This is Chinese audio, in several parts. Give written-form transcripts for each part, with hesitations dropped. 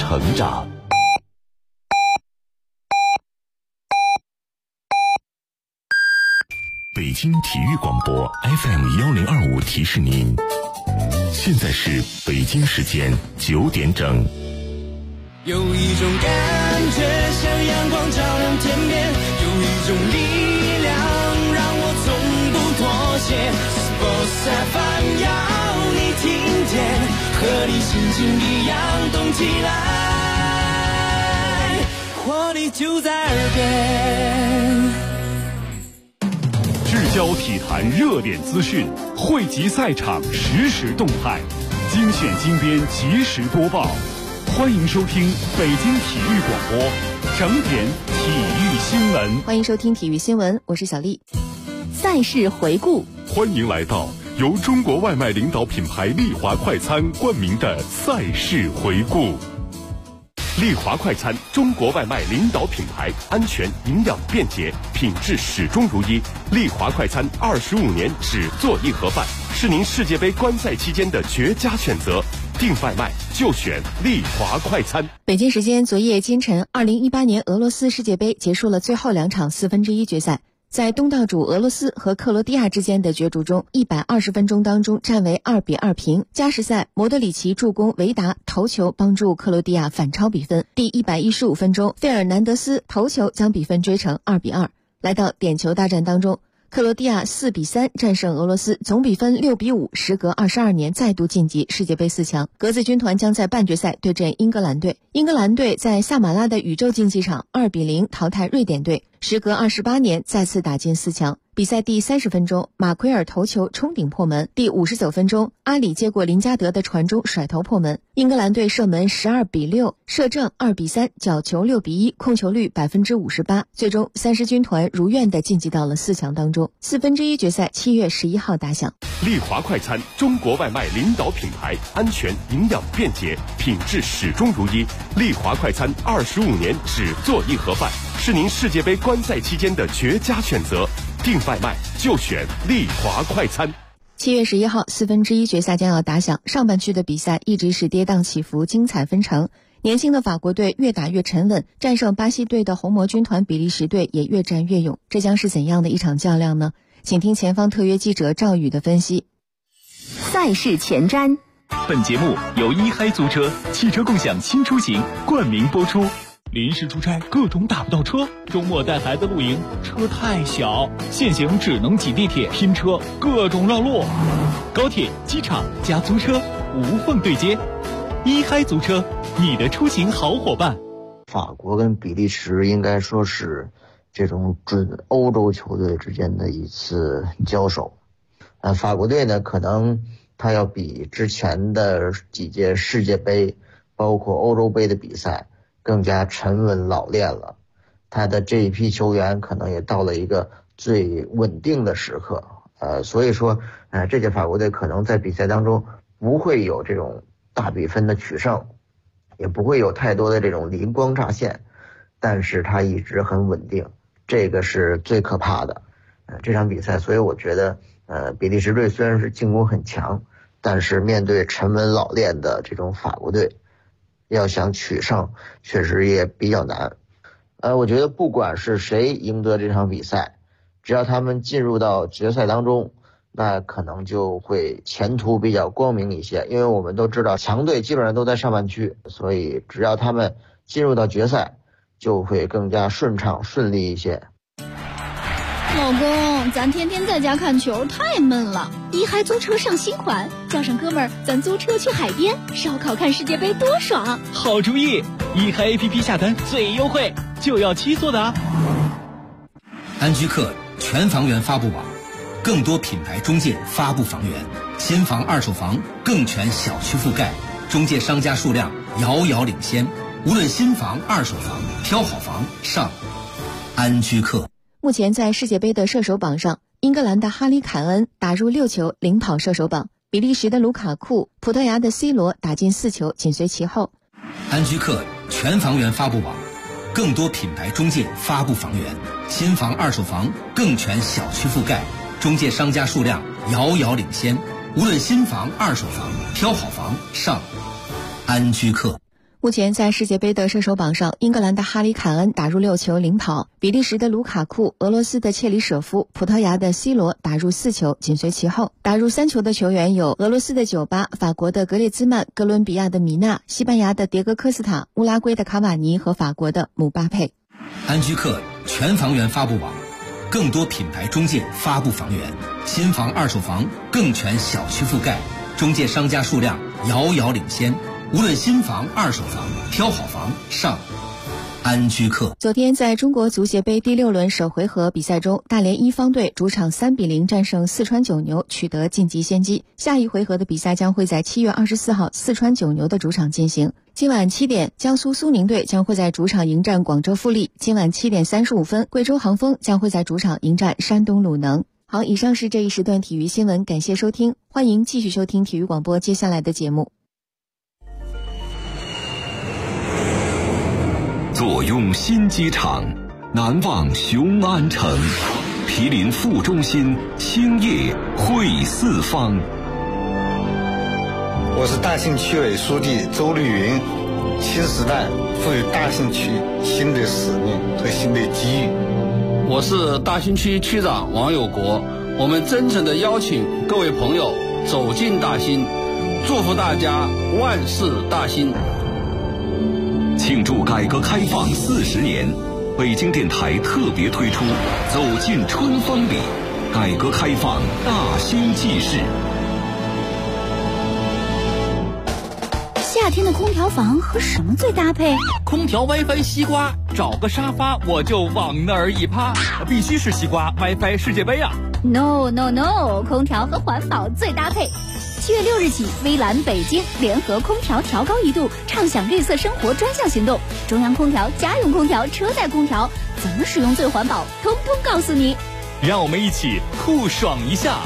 成长。北京体育广播 FM1025 提示您，现在是北京时间9点整。 有一种感觉像阳光照亮天边，有一种力量让我从不妥协。Sports FM 要你听见，和你心情一样动起来，活力就在耳边。 聚焦体坛热点资讯，汇集赛场实时动态，精选精编及时播报。欢迎收听北京体育广播整点体育新闻。 欢迎收听体育新闻，我是小丽。赛事回顾， 欢迎来到由中国外卖领导品牌丽华快餐冠名的赛事回顾。丽华快餐，中国外卖领导品牌，安全、营养、便捷，品质始终如一。丽华快餐25年只做一盒饭，是您世界杯观赛期间的绝佳选择。订外卖就选丽华快餐。 北京时间昨夜今晨，2018年俄罗斯世界杯结束了最后2场1/4决赛。在东道主俄罗斯和克罗地亚之间的角逐中，120分钟当中战为2-2平。加时赛，莫德里奇助攻维达头球帮助克罗地亚反超比分。第115分钟，费尔南德斯头球将比分追成2-2。来到点球大战当中，克罗地亚4-3战胜俄罗斯，总比分6-5，时隔22年再度晋级世界杯4强。格子军团将在半决赛对阵英格兰队。英格兰队在萨马拉的宇宙竞技场2-0淘汰瑞典队，时隔28年再次打进4强。比赛第30分钟，马奎尔头球冲顶破门。第59分钟，阿里接过林加德的传中甩头破门。英格兰队射门12-6，射正2-3，角球6-1，控球率58%。最终30军团如愿地晋级到了4强当中。1/4决赛7月11号打响。 丽华快餐，中国外卖领导品牌，安全、营养、便捷，品质始终如一。丽华快餐25年只做一盒饭，是您世界杯观赛期间的绝佳选择。订外卖就选丽华快餐。 7月11号1/4决赛将要打响，上半区的比赛一直是跌宕起伏，精彩纷呈。年轻的法国队越打越沉稳，战胜巴西队的红魔军团比利时队也越战越勇。这将是怎样的一场较量呢？请听前方特约记者赵宇的分析。 赛事前瞻。 本节目由一嗨租车汽车共享新出行冠名播出。 临时出差各种打不到车，周末带孩子露营车太小，现行只能挤地铁拼车，各种绕路。高铁、机场加租车无缝对接，一嗨租车，你的出行好伙伴。 法国跟比利时应该说是这种准欧洲球队之间的一次交手。法国队呢，可能他要比之前的几届世界杯，包括欧洲杯的比赛更加沉稳老练了，他的这一批球员可能也到了一个最稳定的时刻，所以说，这届法国队可能在比赛当中不会有这种大比分的取胜，也不会有太多的这种灵光乍现，但是他一直很稳定，这个是最可怕的。这场比赛，所以我觉得，比利时队虽然是进攻很强，但是面对沉稳老练的这种法国队，要想取胜确实也比较难。我觉得不管是谁赢得这场比赛，只要他们进入到决赛当中，那可能就会前途比较光明一些，因为我们都知道强队基本上都在上半区，所以只要他们进入到决赛就会更加顺畅顺利一些。 老公，咱天天在家看球太闷了，一嗨租车上新款，叫上哥们儿，咱租车去海边烧烤看世界杯多爽。 好主意，一嗨 APP 下单最优惠，就要7座的啊。 安居客全房源发布网，更多品牌中介发布房源，新房二手房更全小区覆盖，中介商家数量遥遥领先，无论新房二手房，挑好房上安居客。 目前在世界杯的射手榜上，英格兰的哈里凯恩打入6球领跑射手榜，比利时的卢卡库、葡萄牙的 C 罗打进4球紧随其后。 安居客全房源发布网，更多品牌中介发布房源，新房二手房更全小区覆盖，中介商家数量遥遥领先，无论新房二手房，挑好房上安居客。 目前在世界杯的射手榜上，英格兰的哈里凯恩打入6球领跑，比利时的卢卡库、俄罗斯的切里舍夫、葡萄牙的 C 罗打入4球，紧随其后。打入3球的球员有俄罗斯的9·8、法国的格列兹曼、哥伦比亚的米纳、西班牙的迭戈科斯塔、乌拉圭的卡瓦尼和法国的姆巴佩。 安居客全房源发布网，更多品牌中介发布房源，新房二手房更全小区覆盖，中介商家数量遥遥领先。无论新房二手房，挑好房上安居客。 昨天在中国足协杯第6轮首回合比赛中，大连一方队主场3-0战胜四川九牛，取得晋级先机。下一回合的比赛将会在7月24号四川九牛的主场进行。今晚7点，江苏苏宁队将会在主场迎战广州富力。今晚7点35分，贵州航风将会在主场迎战山东鲁能。好，以上是这一时段体育新闻，感谢收听，欢迎继续收听体育广播接下来的节目。 坐拥新机场，难忘雄安城，毗邻副中心，兴业汇四方。 我是大兴区委书记周绿云，新时代赋予大兴区新的使命和新的机遇。 我是大兴区区长王有国，我们真诚地邀请各位朋友走进大兴，祝福大家万事大兴。 庆祝改革开放40年，北京电台特别推出《走进春风里》，改革开放大兴纪事。 夏天的空调房和什么最搭配？ 空调 WiFi 西瓜，找个沙发我就往那儿一趴，必须是西瓜 WiFi 世界杯啊 ！No， 空调和环保最搭配。7月6日起，微蓝北京联合空调调高1度，畅享绿色生活专项行动。中央空调、家用空调、车载空调，怎么使用最环保，通通告诉你。 让我们一起酷爽一下。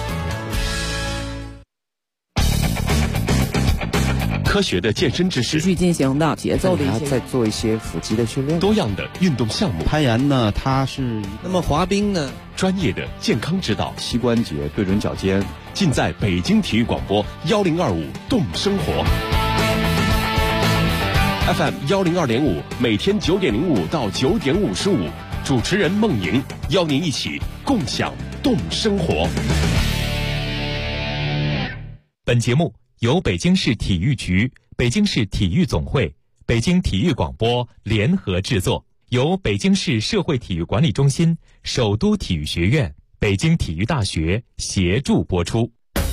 科学的健身知识， 持续进行的节奏的一些，再做一些腹肌的训练， 多样的运动项目。 攀岩呢，它是那么滑冰呢， 专业的健康指导， 膝关节对准脚尖， 尽在北京体育广播1025动生活 FM 102.5，每天9点05到9点55，主持人孟莹邀您一起共享动生活。 本节目由北京市体育局、北京市体育总会、北京体育广播联合制作，由北京市社会体育管理中心、首都体育学院、北京体育大学协助播出。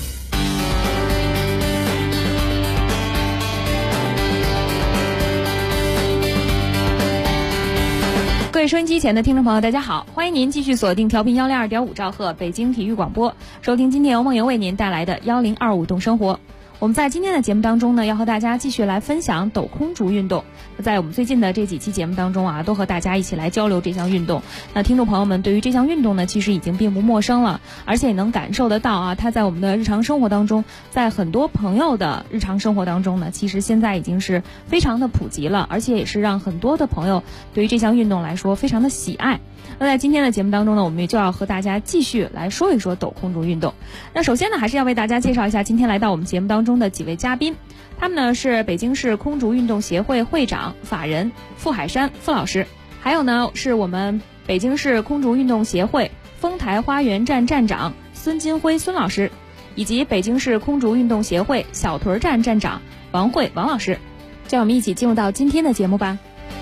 各位收音机前的听众朋友，大家好，欢迎您继续锁定调频102.5兆赫北京体育广播，收听今天由梦莹为您带来的1025动生活。我们在今天的节目当中呢，要和大家继续来分享抖空竹运动。在我们最近的这几期节目当中啊，都和大家一起来交流这项运动。那听众朋友们对于这项运动呢，其实已经并不陌生了，而且也能感受得到啊，它在我们的日常生活当中，在很多朋友的日常生活当中呢，其实现在已经是非常的普及了，而且也是让很多的朋友对于这项运动来说非常的喜爱。那在今天的节目当中呢，我们也就要和大家继续来说一说抖空竹运动。那首先呢，还是要为大家介绍一下今天来到我们节目当中的几位嘉宾，他们呢是北京市空竹运动协会会长、法人傅海山傅老师，还有呢是我们北京市空竹运动协会丰台花园站站长孙金辉孙老师，以及北京市空竹运动协会小屯站站长王慧王老师。让我们一起进入到今天的节目吧。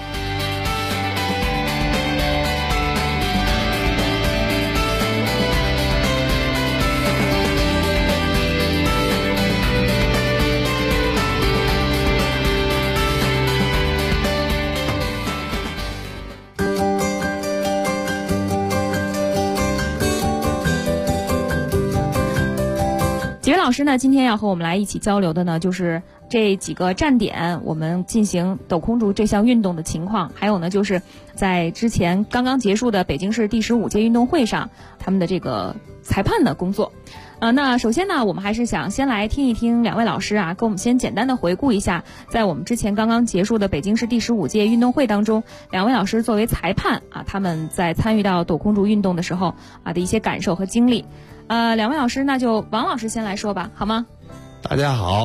几位老师呢，今天要和我们来一起交流的呢，就是这几个站点我们进行抖空竹这项运动的情况，还有呢就是在之前刚刚结束的北京市第15届运动会上他们的这个裁判的工作。那首先呢，我们还是想先来听一听两位老师啊，跟我们先简单的回顾一下，在我们之前刚刚结束的北京市第15届运动会当中，两位老师作为裁判啊，他们在参与到抖空竹运动的时候啊的一些感受和经历。两位老师，那就王老师先来说吧，好吗？ 大家好，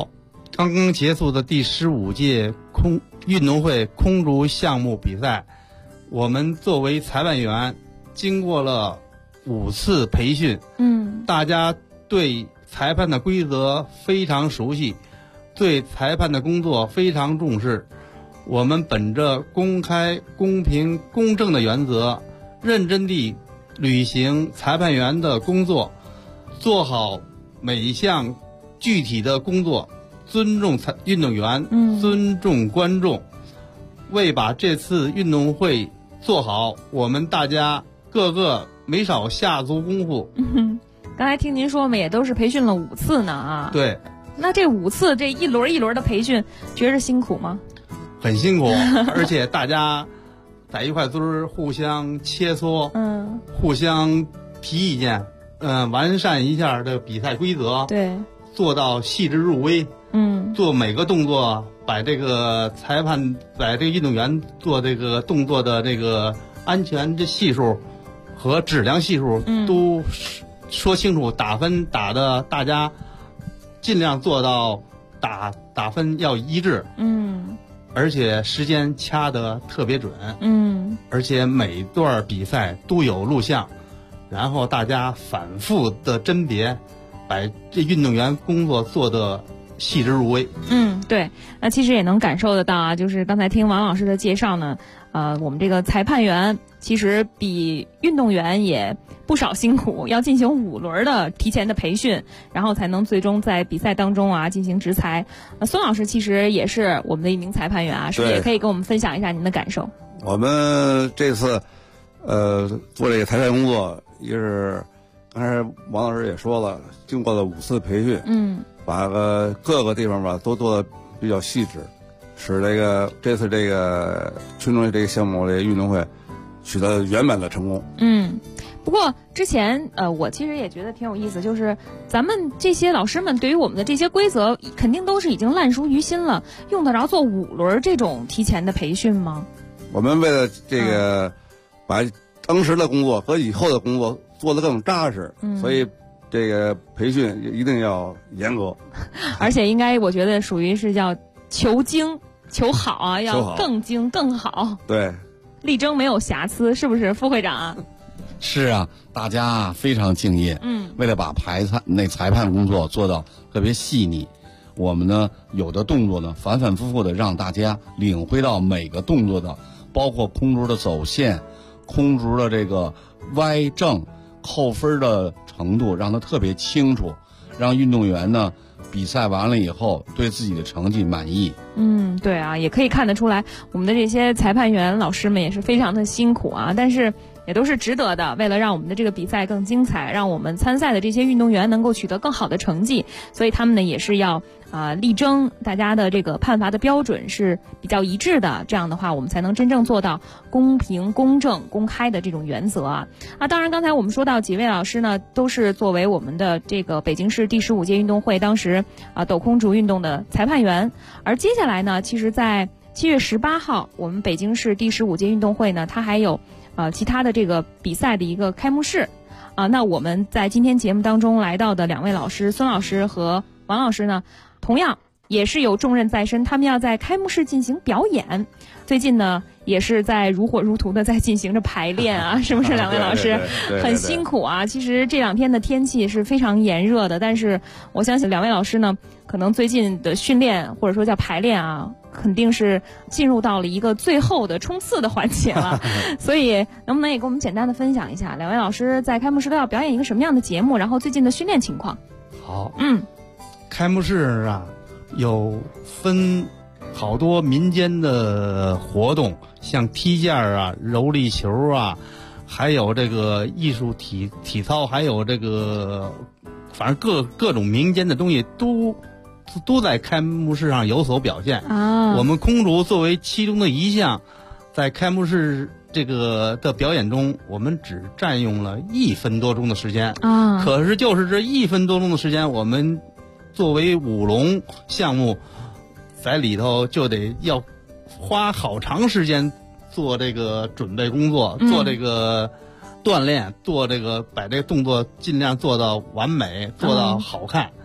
刚刚结束的第15届运动会空竹项目比赛，我们作为裁判员，经过了5次培训，大家对裁判的规则非常熟悉，对裁判的工作非常重视。我们本着公开、公平、公正的原则，认真地履行裁判员的工作，做好每一项具体的工作，尊重运动员，尊重观众。为把这次运动会做好，我们大家个个没少下足功夫。 刚才听您说嘛，也都是培训了5次呢啊。 对。 那这5次这一轮一轮的培训，觉着辛苦吗？ 很辛苦，而且大家在一块堆互相切磋，互相提意见，完善一下这个比赛规则， 对， 做到细致入微，做每个动作，把这个裁判，把这个运动员做这个动作的这个安全的系数和质量系数都说清楚，打分打的大家尽量做到打分要一致，而且时间掐得特别准，而且每段比赛都有录像，然后大家反复的甄别，把这运动员工作做得细致入微。 对，那其实也能感受得到啊，就是刚才听王老师的介绍呢，我们这个裁判员其实比运动员也不少辛苦，要进行5轮的提前的培训，然后才能最终在比赛当中啊进行执裁。孙老师其实也是我们的一名裁判员啊，是不是也可以跟我们分享一下您的感受？ 我们这次做这个裁判工作，也是刚才王老师也说了，经过了5次培训，把各个地方吧都做得比较细致，使这次这个群众这个项目的运动会取得圆满的成功。 不过之前我其实也觉得挺有意思，就是咱们这些老师们对于我们的这些规则肯定都是已经烂熟于心了，用得着做5轮这种提前的培训吗？ 我们为了这个把当时的工作和以后的工作做得更扎实，所以这个培训一定要严格， 而且应该我觉得属于是叫求精求好啊，要更精更好， 对， 力争没有瑕疵，是不是副会长啊？ 是啊，大家非常敬业，为了把裁判工作做到特别细腻，我们呢有的动作呢反反复复的让大家领会到每个动作的，包括空竹的走线、空竹的这个歪正扣分的程度，让它特别清楚，让运动员呢比赛完了以后对自己的成绩满意。 对啊，也可以看得出来，我们的这些裁判员老师们也是非常的辛苦啊，但是也都是值得的。为了让我们的这个比赛更精彩，让我们参赛的这些运动员能够取得更好的成绩，所以他们呢也是要力争大家的这个判罚的标准是比较一致的，这样的话我们才能真正做到公平、公正、公开的这种原则啊。当然刚才我们说到几位老师呢，都是作为我们的这个北京市第15届运动会当时斗空竹运动的裁判员。而接下来呢，其实在7月18号，我们北京市第15届运动会呢，它还有其他的这个比赛的一个开幕式那我们在今天节目当中来到的2位老师孙老师和王老师呢，同样也是有重任在身，他们要在开幕式进行表演。最近呢也是在如火如荼的在进行着排练啊，是不是2位老师？很辛苦啊。其实这2天的天气是非常炎热的，但是我相信2位老师呢，可能最近的训练或者说叫排练啊，肯定是进入到了一个最后的冲刺的环节了。所以能不能也跟我们简单的分享一下2位老师在开幕式都要表演一个什么样的节目，然后最近的训练情况？ 好，开幕式啊有分好多民间的活动，像踢毽啊、柔力球啊，还有这个艺术体操，还有这个反正各种民间的东西都在开幕式上有所表现啊。我们空竹作为其中的一项，在开幕式这个的表演中，我们只占用了1分多钟的时间啊。可是就是这1分多钟的时间，我们作为舞龙项目，在里头就得要花好长时间做这个准备工作，做这个锻炼，做这个把这个动作尽量做到完美，做到好看。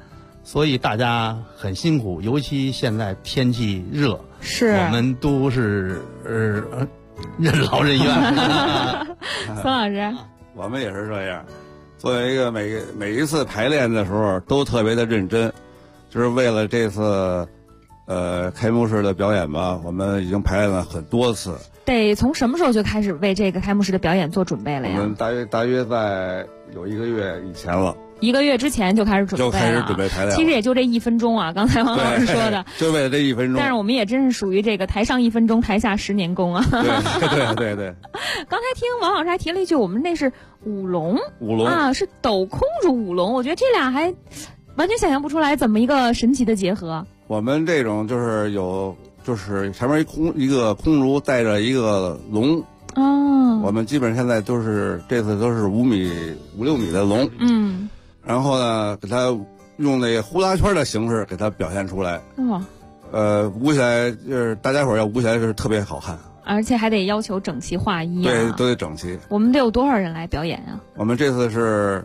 所以大家很辛苦，尤其现在天气热， 是我们都是任劳任怨。 孙老师， 我们也是这样，作为一个每一次排练的时候都特别的认真，就是为了这次开幕式的表演吧，我们已经排练了很多次。 得从什么时候就开始为这个开幕式的表演做准备了呀？ 我们大约在有1个月以前了。 1个月之前就开始准备了， 就开始准备排练。 其实也就这1分钟啊，刚才王老师说的， 就为了这1分钟。 但是我们也真是属于这个台上1分钟，台下10年功啊。 对。 刚才听王老师还提了一句，我们那是舞龙啊，是斗空竹舞龙。我觉得这俩还完全想象不出来怎么一个神奇的结合。 我们这种就是前面一个空竹带着一个龙。 哦。 我们基本现在这次都是5米、5、6米的龙。 嗯。 然后呢，给它用那个呼啦圈的形式给它表现出来。 哇。 舞起来就是大家伙要舞起来就是特别好看， 而且还得要求整齐划一啊。 对，都得整齐。 我们得有多少人来表演啊？ 我们这次是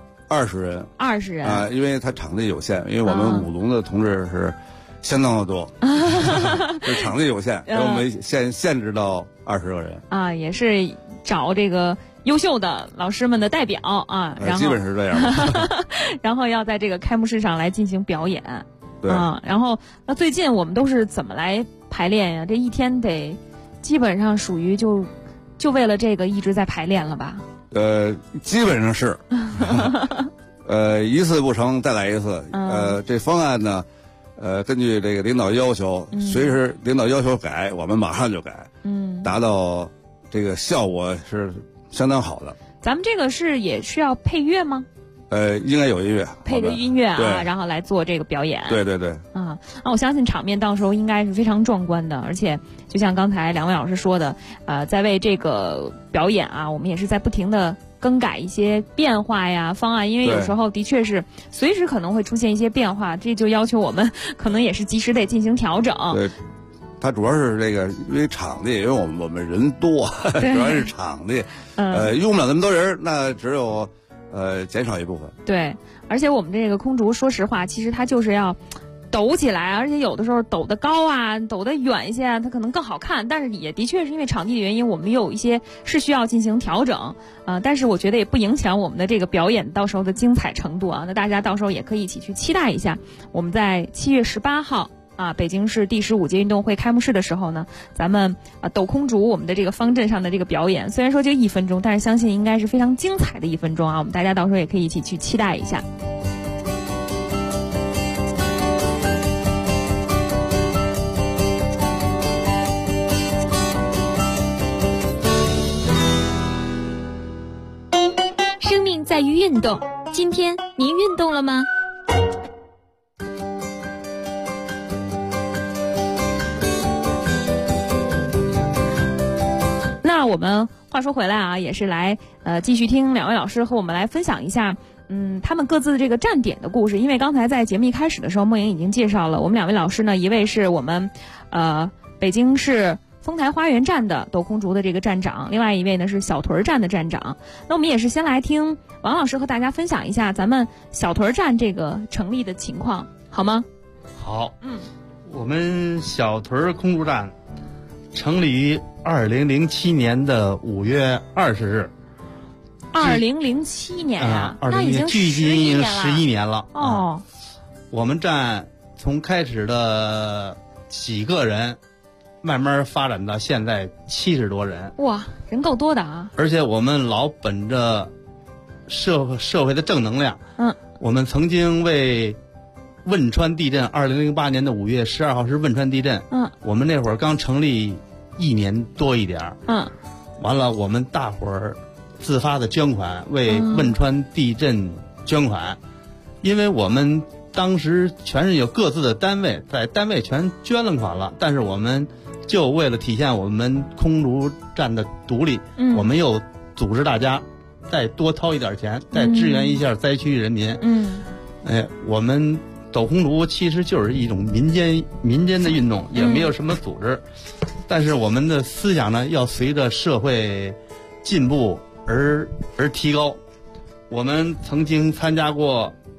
20人。 20人啊，因为它场地有限，因为我们舞龙的同志是相当的多，这场地有限，给我们限制到20个人。 啊，也是找这个优秀的老师们的代表啊，然后基本是这样。 然后要在这个开幕式上来进行表演。 对啊，然后那最近我们都是怎么来排练呀？这一天得基本上属于就为了这个一直在排练了吧？ 基本上是。一次不成再来一次。这方案呢，根据这个领导要求，随时领导要求改，我们马上就改。达到这个效果是相当好的。 咱们这个也需要配乐吗？ 应该有音乐， 配着音乐啊，然后来做这个表演。 对。 啊，那我相信场面到时候应该是非常壮观的，而且就像刚才2位老师说的，在为这个表演啊，我们也是在不停的更改一些变化呀方案，因为有时候的确是随时可能会出现一些变化，这就要求我们可能也是及时得进行调整。 对。它主要是这个，因为场地，因为我们人多，主要是场地，用不了那么多人，那只有减少一部分。 对，而且我们这个空竹，说实话，其实它就是要抖起来，而且有的时候抖得高啊，抖得远一些啊，它可能更好看。但是也的确是因为场地的原因，我们有一些是需要进行调整。但是我觉得也不影响我们的这个表演到时候的精彩程度啊。那大家到时候也可以一起去期待一下，我们在7月18号。北京市第15届运动会开幕式的时候呢，咱们抖空竹我们的这个方阵上的这个表演，虽然说就1分钟，但是相信应该是非常精彩的1分钟啊！我们大家到时候也可以一起去期待一下。 生命在于运动，今天您运动了吗？ 那我们话说回来啊，也是来继续听2位老师和我们来分享一下，他们各自的这个站点的故事。因为刚才在节目一开始的时候，梦莹已经介绍了我们2位老师呢，一位是我们北京市丰台花园站的抖空竹的这个站长，另外一位呢是小屯站的站长。那我们也是先来听王老师和大家分享一下咱们小屯站这个成立的情况，好吗？ 好，我们小屯空竹站成立于2007年的5月20日。 2007年啊，那已经距今11年了。 哦， 我们站从开始的几个人，慢慢发展到现在70多人。 哇，人够多的啊！ 而且我们老本着社会的正能量。我们曾经为汶川地震，2008年的5月12号是汶川地震。我们那会儿刚成立1年多一点。完了，我们大伙儿自发的捐款，为汶川地震捐款。因为我们当时全是有各自的单位，在单位全捐了款了，但是我们就为了体现我们空竹站的独立，我们又组织大家再多掏一点钱，再支援一下灾区人民。我们抖空竹其实就是一种民间的运动，也没有什么组织，但是我们的思想呢，要随着社会进步而提高。我们曾经参加过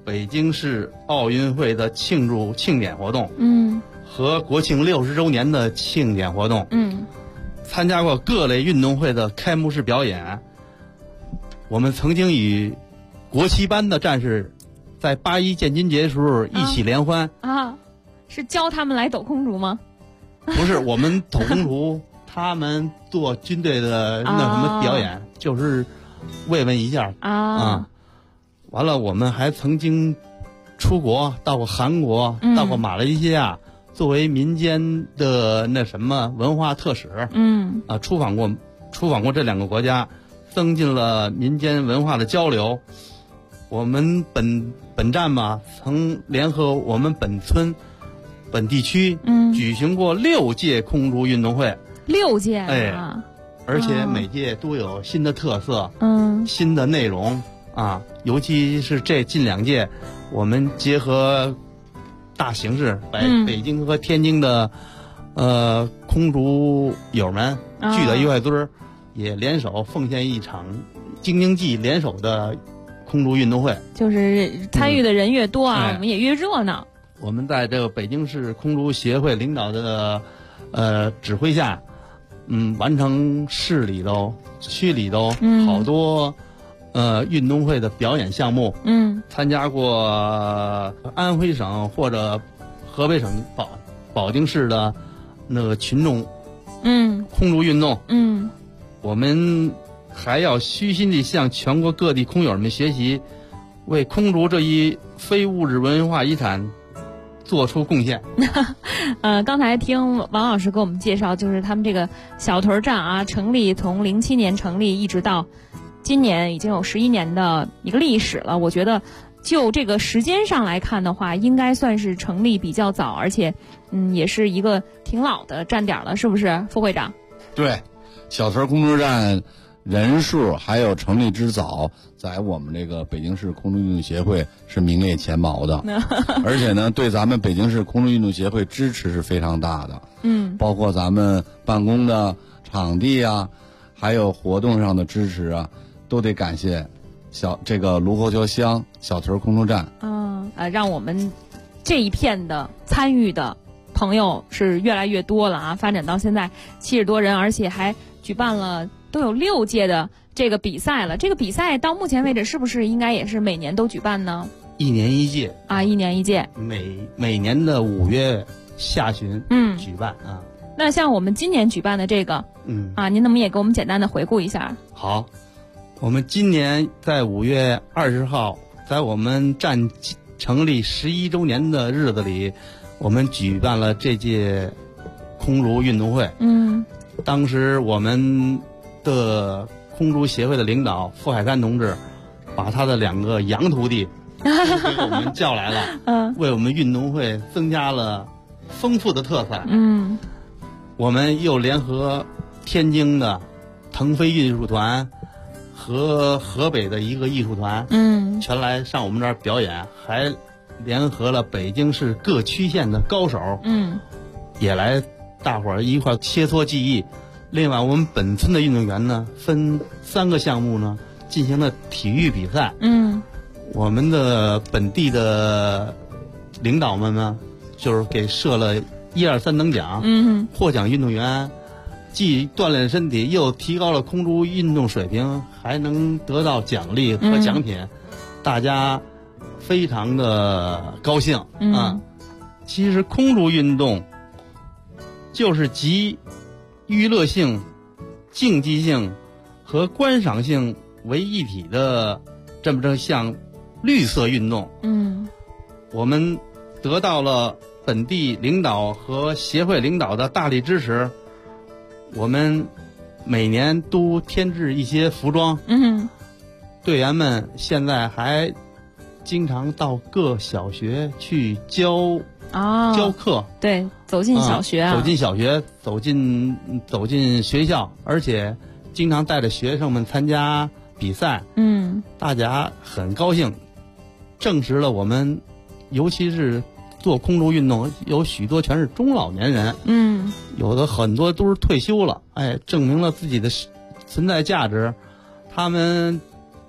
北京市奥运会的庆典活动，和国庆60周年的庆典活动，参加过各类运动会的开幕式表演。我们曾经与国旗班的战士在8·1建军节时候一起联欢是教他们来抖空竹吗？ 不是，我们抖空竹，他们做军队的那什么表演，就是慰问一下完了，我们还曾经出国，到过韩国，到过马来西亚，作为民间的那什么文化特使，出访过这2个国家，增进了民间文化的交流。我们本站吧，曾联合我们本村、本地区，举行过6届空竹运动会 ，6届而且每届都有新的特色，新的内容尤其是这近2届，我们结合大形势，北京和天津的空竹友们聚到一块堆儿，也联手奉献一场京津冀联手的空竹运动会， 就是参与的人越多我们也越热闹。 我们在这个北京市空竹协会领导的指挥下，完成市里头、区里头好多运动会的表演项目，参加过安徽省或者河北省保定市的那个群众空竹运动，我们还要虚心地向全国各地空友们学习，为空竹这一非物质文化遗产做出贡献。 刚才听王老师给我们介绍，就是他们这个小屯站成立，从07年成立一直到今年已经有11年的一个历史了。我觉得就这个时间上来看的话，应该算是成立比较早，而且也是一个挺老的站点了，是不是副会长？ 对，小屯空竹站人数还有成立之早，在我们这个北京市空竹运动协会是名列前茅的而且呢，对咱们北京市空竹运动协会支持是非常大的，包括咱们办公的场地还有活动上的支持都得感谢这个卢沟桥乡小屯空竹站。 让我们这一片的参与的朋友是越来越多了发展到现在70多人，而且还举办了都有6届的这个比赛了。这个比赛到目前为止是不是应该也是每年都举办呢 ？1年1届 1年1届， 每年的5月下旬举办那像我们今年举办的这个您能不能也给我们简单的回顾一下？ 好，我们今年在5月20号，在我们站成立11周年的日子里，我们举办了这届空竹运动会。当时我们的空竹协会的领导傅海山同志，把他的2个洋徒弟给我们叫来了，为我们运动会增加了丰富的特色。我们又联合天津的腾飞艺术团和河北的一个艺术团，全来上我们这儿表演，还联合了北京市各区县的高手，也来大伙儿一块切磋技艺。另外，我们本村的运动员呢，分3个项目呢进行了体育比赛。我们的本地的领导们呢，就是给设了1、2、3等奖。获奖运动员既锻炼身体，又提高了空竹运动水平，还能得到奖励和奖品，大家非常的高兴其实空竹运动就是集娱乐性、竞技性和观赏性为一体的这么项绿色运动。我们得到了本地领导和协会领导的大力支持，我们每年都添置一些服装。队员们现在还经常到各小学去教课。对， 走进小学走进学校，而且经常带着学生们参加比赛。大家很高兴，证实了我们尤其是做空竹运动有许多全是中老年人，有的很多都是退休了，证明了自己的存在价值。他们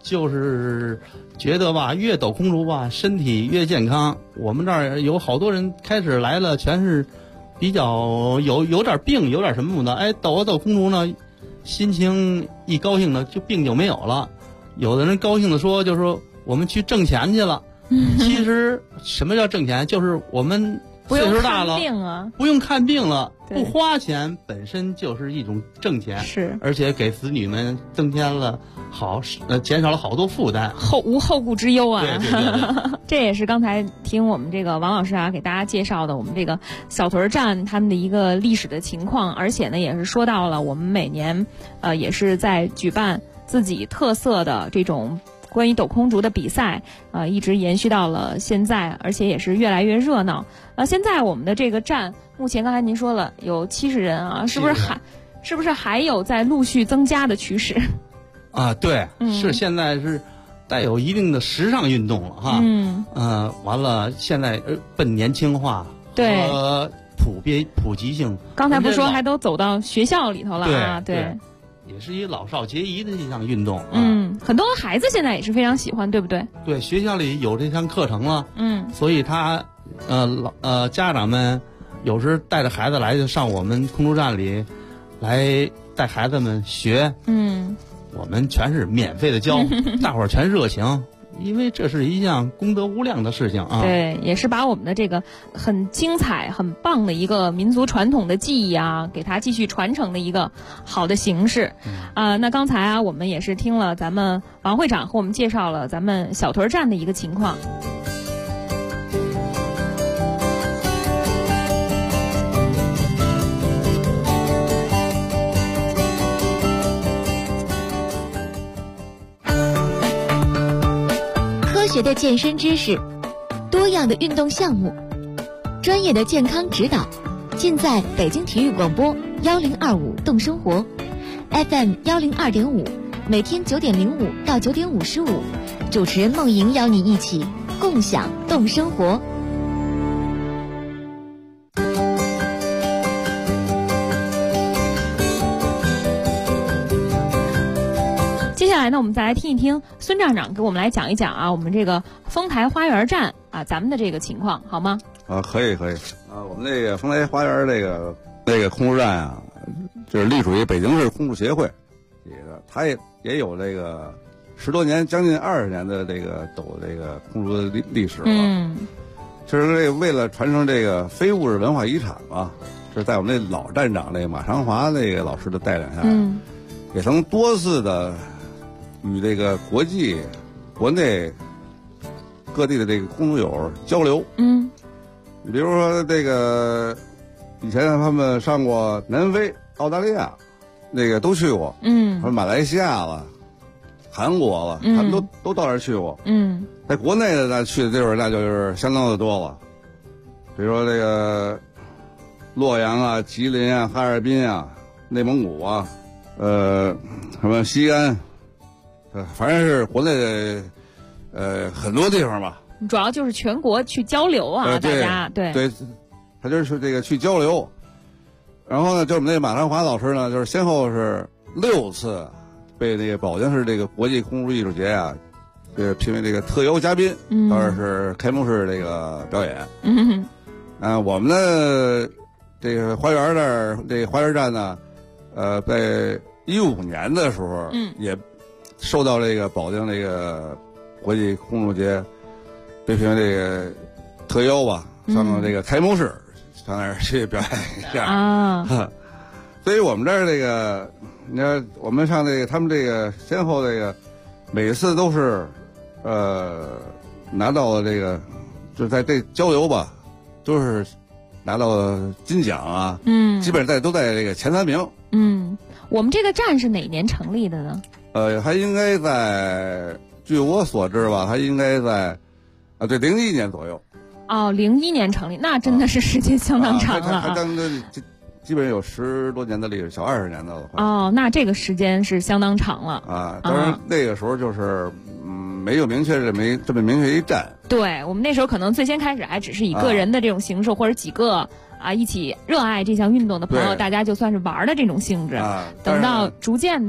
就是觉得吧，越抖空竹吧，身体越健康。我们这儿有好多人开始来了，全是比较有点病，有点什么的。哎，抖啊抖空竹呢，心情一高兴呢，就病就没有了。有的人高兴的说，就是说我们去挣钱去了。其实什么叫挣钱？就是我们岁数大了，不用看病了，不花钱本身就是一种挣钱， 是， 而且给子女们增添了减少了好多负担， 无后顾之忧啊。 对这也是刚才听我们这个王老师啊给大家介绍的我们这个小屯站他们的一个历史的情况，而且呢也是说到了我们每年也是在举办自己特色的这种关于抖空竹的比赛，一直延续到了现在，而且也是越来越热闹。现在我们的这个站，目前刚才您说了有70人啊，是不是还有在陆续增加的趋势？ 啊，对，是现在是带有一定的时尚运动了哈。完了，现在奔年轻化和普及性。 刚才不说还都走到学校里头了啊？对。 也是一老少皆宜的一项运动。 很多孩子现在也是非常喜欢，对不对？ 对，学校里有这项课程了。所以家长们有时带着孩子来，就上我们空竹站里来带孩子们学。我们全是免费的教，大伙儿全热情。因为这是一项功德无量的事情啊！ 对，也是把我们的这个很精彩、很棒的一个民族传统的技艺啊，给它继续传承的一个好的形式。那刚才啊，我们也是听了咱们王会长和我们介绍了咱们小屯站的一个情况。 科学的健身知识，多样的运动项目，专业的健康指导，尽在北京体育广播1025动生活 FM 102.5，每天9点05到9点55，主持人梦莹邀你一起共享动生活。 接下来呢，我们再来听一听孙站长给我们来讲一讲啊，我们这个丰台花园站啊，咱们的这个情况好吗？ 可以我们这个丰台花园这个空竹站啊，就是隶属于北京市空竹协会，它也有这个10多年，将近20年的这个抖这个空竹的历史了。就是这为了传承这个非物质文化遗产嘛，是在我们那老站长马长华那个老师的带领下，也曾多次的与这个国际、国内各地的这个空竹友交流。你比如说这个以前他们上过南非、澳大利亚，那个都去过。还有马来西亚了、韩国了，他们都到那儿去过。在国内的那去的地方那就是相当的多了，比如说这个洛阳啊、吉林啊、哈尔滨啊、内蒙古啊，什么西安，反正是国内的很多地方吧。 主要就是全国去交流啊，大家对， 他就是这个去交流。然后呢，就我们那马长华老师呢，就是先后是6次被那个宝江市这个国际空竹艺术节啊，评为这个特邀嘉宾，当然是开幕式这个表演。我们的这个花园这个花园站呢，在15年的时候，也受到这个宝江这个国际空竹节被评为这个特邀吧，上这个开幕式上那儿去表演一下啊。所以我们这儿这个，你看我们上这个他们这个先后这个每次都是拿到了这个，就在这交流吧，都是拿到了金奖啊。基本上都在这个前3名。 我们这个站是哪年成立的呢？ 还应该在，据我所知吧，还应该在对01年左右。 01年成立，那真的是时间相当长了。 它基本有10多年的历史，小20年的话。 那这个时间是相当长了。 当然那个时候就是没有明确这么明确一站。 对，我们那时候可能最先开始还只是以个人的这种形式，或者几个一起热爱这项运动的朋友，大家就算是玩的这种性质。等到逐渐的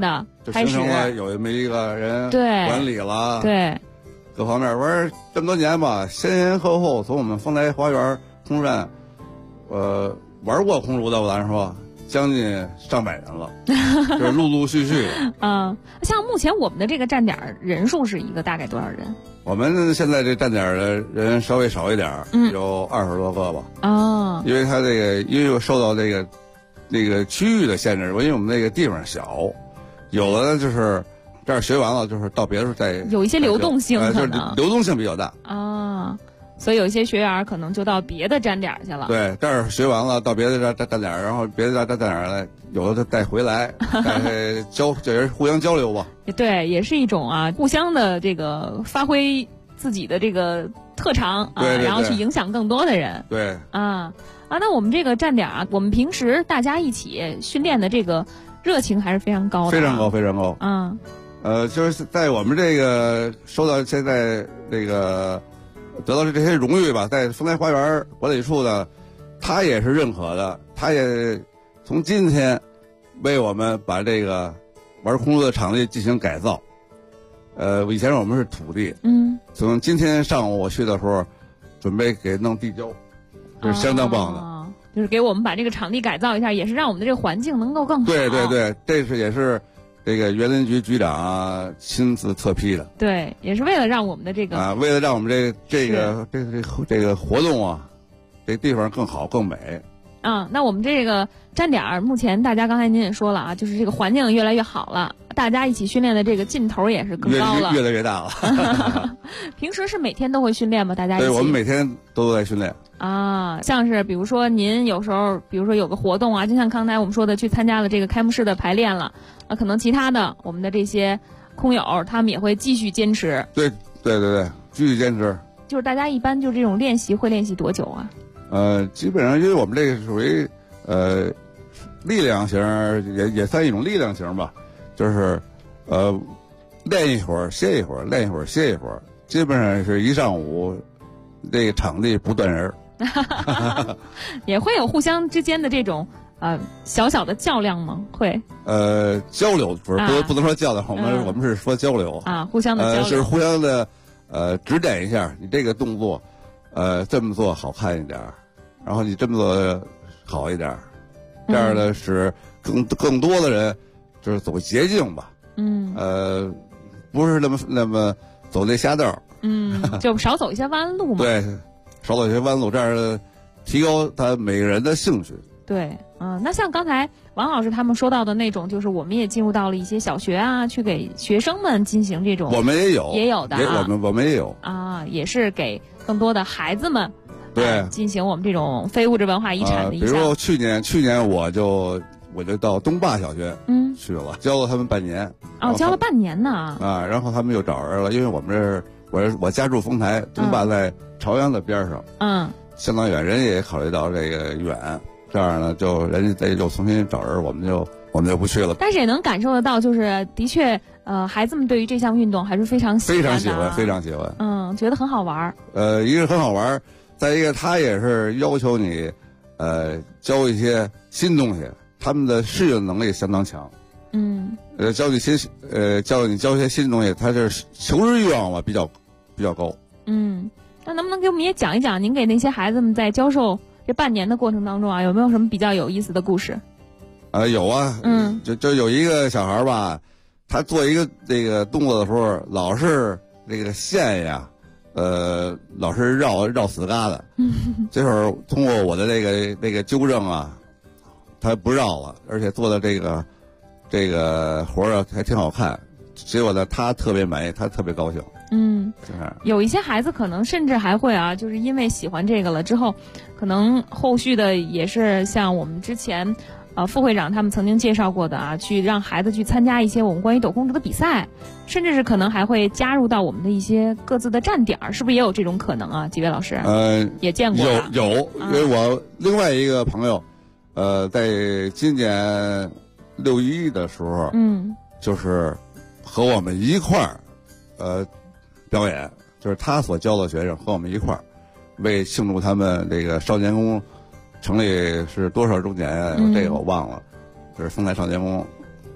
就形成了有这么一个人管理了， 对， 各方面。我说这么多年吧，前后后从我们丰台花园空站，玩过空竹的，我咱说将近上百人了，就是陆陆续续。 像目前我们的这个站点人数是一个大概多少人？ 我们现在这站点的人稍微少一点，有20多个吧。因为他因为受到这个区域的限制，因为我们那个地方小，有的呢就是这儿学完了，就是到别处再有一些流动性， 就是流动性比较大所以有一些学员可能就到别的站点去了。 对，这儿学完了到别的站点，然后别的站点来，有的就带回来，这也是互相交流吧。 对，也是一种互相的这个发挥自己的这个特长对， 然后去影响更多的人。 对那我们这个站点我们平时大家一起训练的这个热情还是非常高的， 非常高，非常高。就是在我们这个收到现在这个得到这些荣誉吧，在丰台花园管理处呢，他也是认可的，他也从今天为我们把这个玩空竹的场地进行改造。以前我们是土地，从今天上午我去的时候，准备给弄地胶，这是相当棒的。 就是给我们把这个场地改造一下，也是让我们的这个环境能够更好。 对，这也是这个园林局局长亲自特批的。对， 也是为了让我们的这个为了让我们这个活动这地方更好更美。 那我们这个站点目前大家刚才您也说了就是这个环境越来越好了，大家一起训练的这个劲头也是更高了， 越来越大了。 平时是每天都会训练吗？大家一起？ 对，我们每天都在训练。 像是比如说您有时候比如说有个活动就像刚才我们说的去参加了这个开幕式的排练了，可能其他的我们的这些空友他们也会继续坚持。 对，继续坚持。 就是大家一般就这种练习会练习多久啊？ 基本上因为我们这个属于力量型，也算一种力量型吧，就是练一会儿歇一会儿，练一会儿歇一会儿，基本上是一上午这个场地不断人。 也会有互相之间的这种小小的较量吗？会交流，不能说较量，我们是说交流互相的交流， 就是互相的指点一下，你这个动作这么做好看一点，然后你这么做好一点，这样的使更多的人就是走捷径吧。不是那么走那瞎道。 就少走一些弯路嘛。 对，少走一些弯路，这样提高他每个人的兴趣。 对，那像刚才王老师他们说到的那种，就是我们也进入到了一些小学去给学生们进行这种， 我们也有的我们也有也是给更多的孩子们对进行我们这种非物质文化遗产的一项。 比如说去年我就到东坝小学去了，教了他们半年。 教了半年呢然后他们又找人了，因为我们我家住丰台，东坝在朝阳的边上，相当远，人也考虑到这个远，这样呢就人家又重新找人，我们就不去了。 但是也能感受得到，就是的确孩子们对于这项运动还是非常喜欢的， 非常喜欢， 觉得很好玩。 一个很好玩，再一个他也是要求你教一些新东西，他们的适应能力相当强。教你一些新东西，他是求知欲望吧比较高。 那能不能给我们也讲一讲，您给那些孩子们在教授这半年的过程当中有没有什么比较有意思的故事？ 有啊。就有一个小孩吧，他做一个这个动作的时候，老是这个线呀，老是绕死疙瘩。这会儿通过我的那个纠正他不绕了，而且做的这个活儿还挺好看，结果呢他特别满意，他特别高兴。 有一些孩子可能甚至还会就是因为喜欢这个了之后，可能后续的也是像我们之前副会长他们曾经介绍过的去让孩子去参加一些我们关于抖空竹的比赛，甚至是可能还会加入到我们的一些各自的站点，是不是也有这种可能几位老师？也见过有，因为我另外一个朋友在今年6·11的时候就是和我们一块儿表演，就是他所教的学生和我们一块儿为庆祝他们这个少年宫成立是多少周年这个我忘了，就是丰台少年宫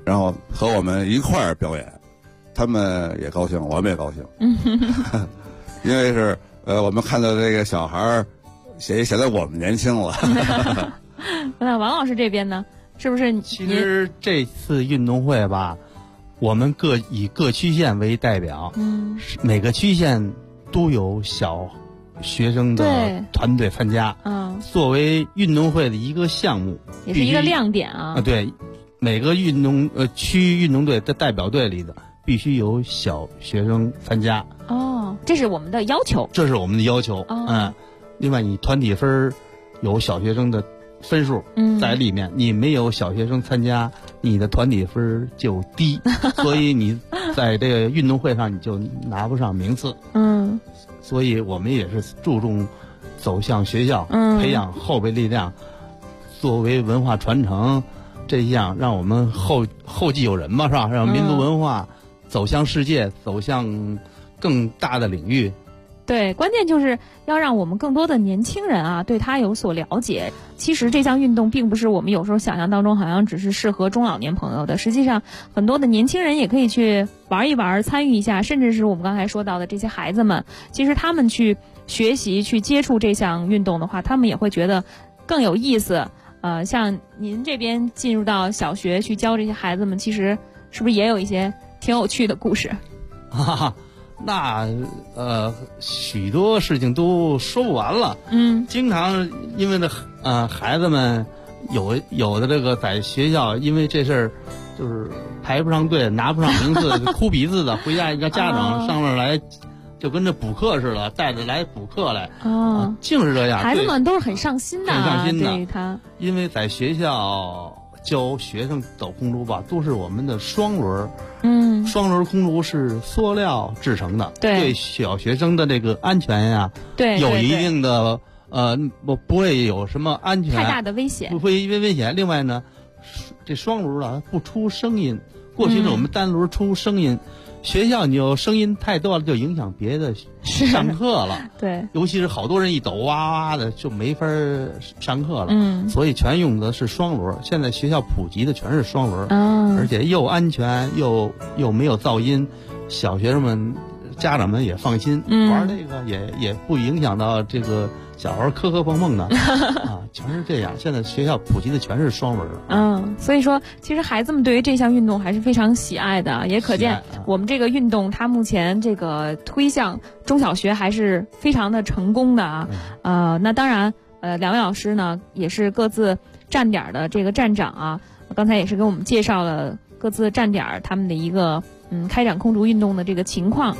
然后和我们一块儿表演，他们也高兴，我们也高兴。因为是我们看到这个小孩儿显得我们年轻了。 那王老师这边呢，是不是？ 其实这次运动会吧，我们以各区县为代表，每个区县都有小学生的团队参加，作为运动会的一个项目， 也是一个亮点啊。 对，每个区运动队的代表队里的必须有小学生参加。 哦，这是我们的要求。 这是我们的要求。另外，你团体分有小学生的分数在里面，你没有小学生参加，你的团体分就低，所以你在这个运动会上你就拿不上名次。所以我们也是注重走向学校，培养后备力量，作为文化传承这样，让我们后继有人嘛，是吧？让民族文化走向世界，走向更大的领域。 对，关键就是要让我们更多的年轻人啊对它有所了解。其实这项运动并不是我们有时候想象当中好像只是适合中老年朋友的，实际上很多的年轻人也可以去玩一玩，参与一下，甚至是我们刚才说到的这些孩子们，其实他们去学习去接触这项运动的话，他们也会觉得更有意思。像您这边进入到小学去教这些孩子们，其实是不是也有一些挺有趣的故事？ 那许多事情都说不完了。经常因为孩子们有的这个在学校因为这事儿就是排不上队，拿不上名次，哭鼻子的，回家一个家长上面来就跟这补课似的，带着来补课来。净是这样。 孩子们都是很上心的， 很上心的。 对他， 因为在学校教学生走空竹吧，都是我们的双轮。双轮空竹是塑料制成的，对小学生的这个安全呀，有一定的不会有什么安全太大的危险， 不会因为危险。另外呢，这双轮了不出声音，过去是我们单轮出声音。学校你有声音太多了，就影响别的上课了。 对， 尤其是好多人一抖哇哇的，就没法上课了。所以全用的是双轮。现在学校普及的全是双轮，而且又安全又没有噪音，小学生们家长们也放心，玩这个也不影响到这个小孩磕磕碰碰的全是这样。现在学校普及的全是双轮。 所以说其实孩子们对于这项运动还是非常喜爱的，也可见我们这个运动它目前这个推向中小学还是非常的成功的啊。那当然两位老师呢也是各自站点的这个站长啊，刚才也是给我们介绍了各自站点他们的一个开展空竹运动的这个情况。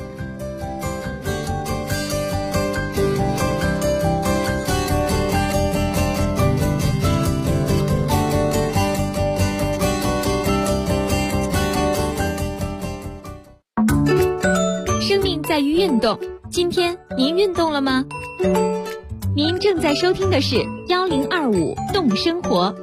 在于运动，今天您运动了吗？您正在收听的是1025动生活。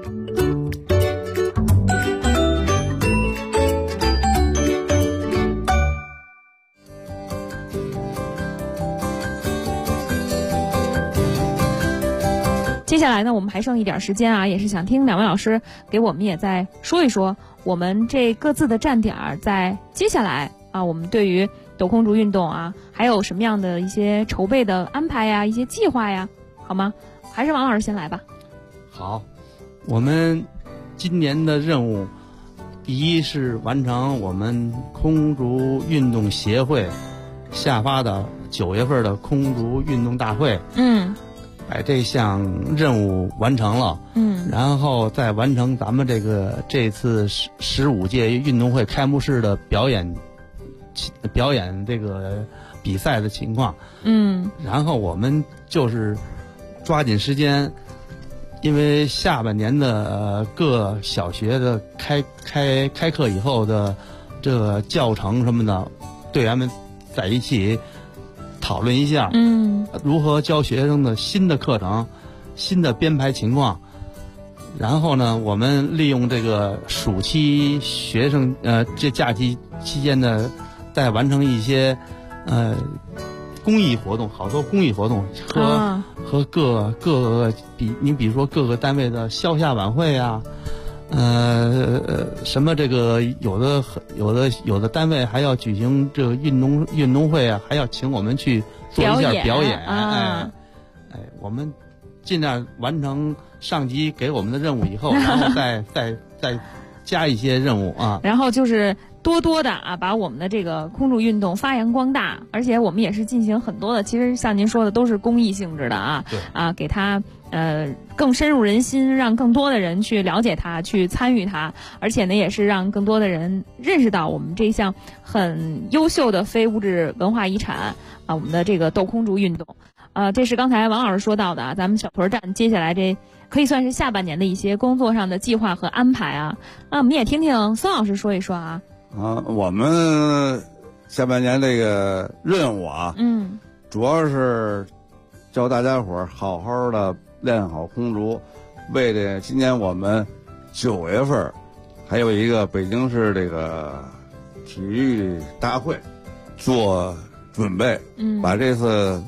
接下来呢，我们还剩一点时间啊，也是想听两位老师给我们也再说一说我们这各自的站点在接下来啊，我们对于抖空竹运动啊，还有什么样的一些筹备的安排呀，一些计划呀，好吗？还是王老师先来吧。 好，我们今年的任务，第一是完成我们空竹运动协会下发的9月份的空竹运动大会。把这项任务完成了。然后再完成咱们这次15届运动会开幕式的表演这个比赛的情况。然后我们就是抓紧时间，因为下半年的各小学的开课以后的这个教程什么的，队员们在一起讨论一下，如何教学生的新的课程、新的编排情况。然后呢，我们利用这个暑期学生这假期期间呢，再完成一些公益活动，好多公益活动和各个比如说各个单位的校下晚会啊， 什么这个有的单位还要举行这个运动会啊，还要请我们去做一下表演啊。 我们尽量完成上级给我们的任务以后，然后再加一些任务啊。 然后就是多多的啊，把我们的这个空中运动发扬光大，而且我们也是进行很多的，其实像您说的都是公益性质的啊。 对啊，给它更深入人心，让更多的人去了解它，去参与它，而且呢，也是让更多的人认识到我们这一项很优秀的非物质文化遗产啊，我们的这个斗空竹运动。这是刚才王老师说到的啊，咱们小屯站接下来这可以算是下半年的一些工作上的计划和安排啊。那我们也听听孙老师说一说啊。 我们下半年这个任务啊，主要是教大家伙儿好好的练好空竹，为这今年我们9月份还有一个北京市这个体育大会做准备，把这次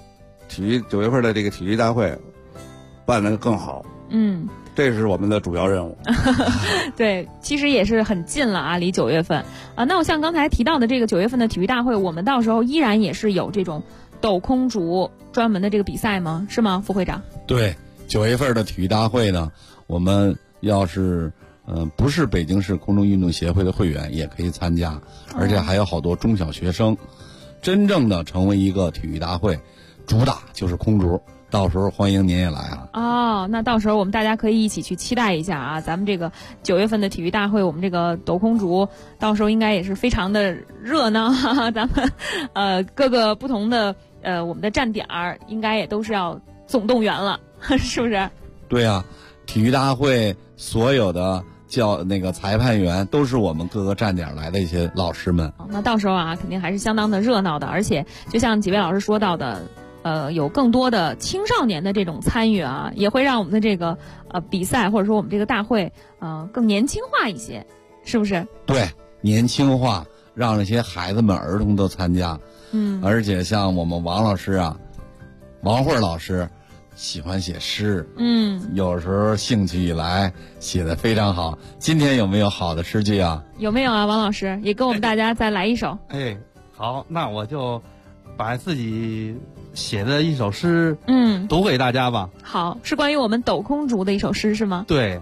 9月份的这个体育大会办得更好，这是我们的主要任务。 对，其实也是很近了啊，离9月份啊。那我像刚才提到的这个9月份的体育大会，我们到时候依然也是有这种斗空竹专门的这个比赛吗？是吗，副会长？ 对，9月份的体育大会呢，我们要是不是北京市空中运动协会的会员也可以参加，而且还有好多中小学生，真正的成为一个体育大会，主打就是空竹。到时候欢迎您也来啊！ 那到时候我们大家可以一起去期待一下啊！咱们这个9月份的体育大会，我们这个斗空竹，到时候应该也是非常的热闹。咱们各个不同的我们的站点儿，应该也都是要总动员了，是不是？ 对啊，体育大会所有的那个裁判员都是我们各个站点来的一些老师们。 那到时候啊，肯定还是相当的热闹的，而且就像几位老师说到的。有更多的青少年的这种参与啊，也会让我们的这个比赛或者说我们这个大会更年轻化一些，是不是？ 对，年轻化，让这些孩子们、儿童都参加。而且像我们王老师啊，王慧老师喜欢写诗，有时候兴趣一来写得非常好。今天有没有好的诗句啊？ 有没有啊，王老师也跟我们大家再来一首？ 好，那我就把自己写的一首诗，读给大家吧。 好，是关于我们斗空竹的一首诗是吗？ 对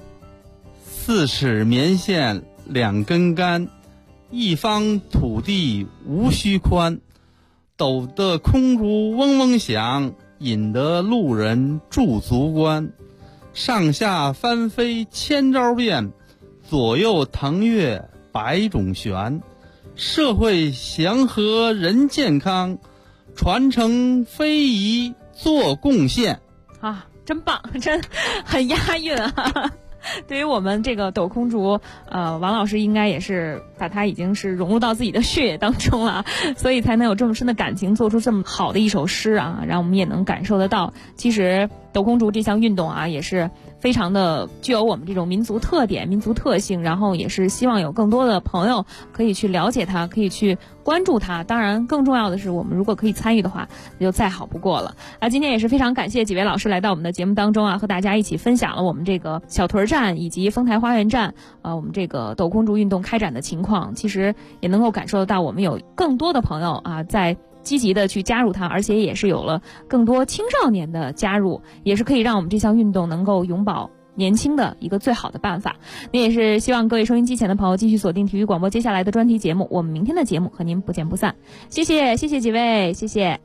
，4尺棉线2根杆，一方土地无须宽，抖得空竹嗡嗡响，引得路人驻足观。上下翻飞千招变，左右腾跃百种旋，社会祥和人健康，传承非遗做贡献啊，真棒，真很押韵啊！对于我们这个斗空竹，王老师应该也是把它已经是融入到自己的血液当中了，所以才能有这么深的感情，做出这么好的一首诗啊，让我们也能感受得到，其实斗空竹这项运动啊，也是非常的具有我们这种民族特点、民族特性，然后也是希望有更多的朋友可以去了解它，可以去关注它。当然，更重要的是，我们如果可以参与的话，那就再好不过了。今天也是非常感谢几位老师来到我们的节目当中啊，和大家一起分享了我们这个小屯站以及丰台花园站，我们这个斗空竹运动开展的情况。其实也能够感受得到，我们有更多的朋友啊，在积极的去加入它，而且也是有了更多青少年的加入，也是可以让我们这项运动能够永葆年轻的一个最好的办法。那也是希望各位收音机前的朋友继续锁定体育广播接下来的专题节目，我们明天的节目和您不见不散。谢谢几位，谢谢。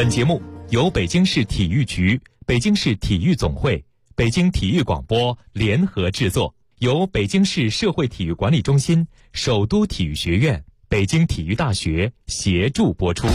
本节目由北京市体育局、北京市体育总会、北京体育广播联合制作，由北京市社会体育管理中心、首都体育学院、北京体育大学协助播出。